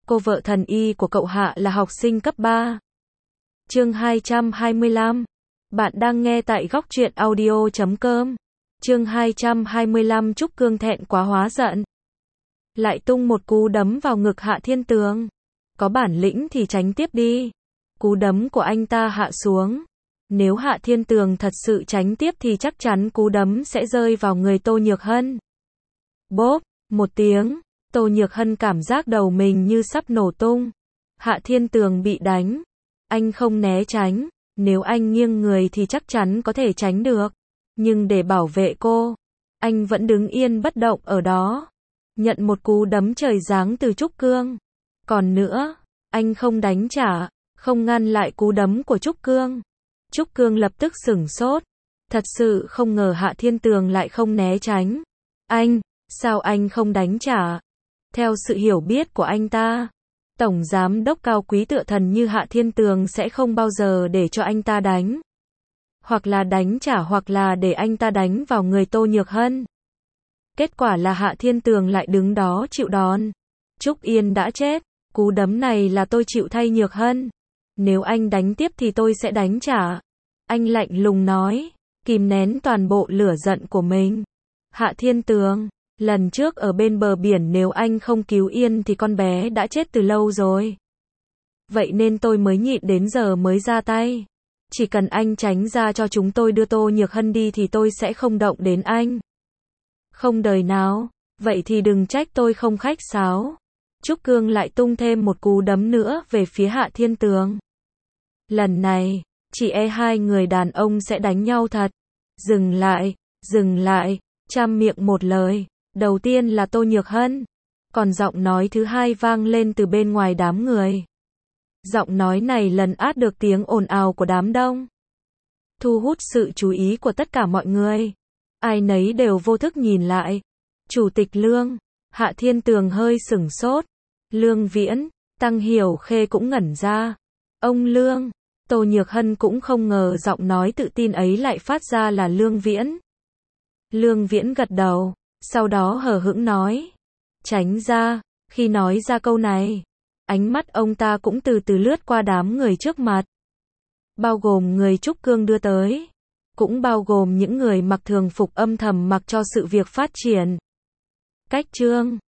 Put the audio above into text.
cô vợ thần y của cậu Hạ là học sinh cấp 3. Chương 225. Bạn đang nghe tại góc truyện audio.com. Chương 225. Trúc Cương thẹn quá hóa giận, lại tung một cú đấm vào ngực Hạ Thiên Tường. Có bản lĩnh thì tránh tiếp đi. Cú đấm của anh ta hạ xuống. Nếu Hạ Thiên Tường thật sự tránh tiếp thì chắc chắn cú đấm sẽ rơi vào người Tô Nhược Hân. Bốp, một tiếng, Tô Nhược Hân cảm giác đầu mình như sắp nổ tung. Hạ Thiên Tường bị đánh. Anh không né tránh. Nếu anh nghiêng người thì chắc chắn có thể tránh được. Nhưng để bảo vệ cô, anh vẫn đứng yên bất động ở đó. Nhận một cú đấm trời giáng từ Trúc Cương. Còn nữa, anh không đánh trả, không ngăn lại cú đấm của Trúc Cương. Trúc Cương lập tức sửng sốt. Thật sự không ngờ Hạ Thiên Tường lại không né tránh. Sao anh không đánh trả? Theo sự hiểu biết của anh ta, Tổng Giám đốc cao quý tựa thần như Hạ Thiên Tường sẽ không bao giờ để cho anh ta đánh. Hoặc là đánh trả hoặc là để anh ta đánh vào người Tô Nhược Hân. Kết quả là Hạ Thiên Tường lại đứng đó chịu đòn. Trúc Yên đã chết, cú đấm này là tôi chịu thay Nhược Hân. Nếu anh đánh tiếp thì tôi sẽ đánh trả. Anh lạnh lùng nói, kìm nén toàn bộ lửa giận của mình. Hạ Thiên Tường, lần trước ở bên bờ biển nếu anh không cứu Yên thì con bé đã chết từ lâu rồi. Vậy nên tôi mới nhịn đến giờ mới ra tay. Chỉ cần anh tránh ra cho chúng tôi đưa Tô Nhược Hân đi thì tôi sẽ không động đến anh. Không đời nào, vậy thì đừng trách tôi không khách sáo. Trúc Cương lại tung thêm một cú đấm nữa về phía Hạ Thiên Tường. Lần này, chỉ e hai người đàn ông sẽ đánh nhau thật. Dừng lại, trăm miệng một lời. Đầu tiên là Tô Nhược Hân. Còn giọng nói thứ hai vang lên từ bên ngoài đám người. Giọng nói này lấn át được tiếng ồn ào của đám đông. Thu hút sự chú ý của tất cả mọi người. Ai nấy đều vô thức nhìn lại. Chủ tịch Lương. Hạ Thiên Tường hơi sửng sốt. Lương Viễn. Tăng Hiểu Khê cũng ngẩn ra. Ông Lương. Tô Nhược Hân cũng không ngờ giọng nói tự tin ấy lại phát ra là Lương Viễn. Lương Viễn gật đầu, sau đó hờ hững nói. Tránh ra. Khi nói ra câu này, ánh mắt ông ta cũng từ từ lướt qua đám người trước mặt. Bao gồm người Trúc Cương đưa tới. Cũng bao gồm những người mặc thường phục âm thầm mặc cho sự việc phát triển. Cách chương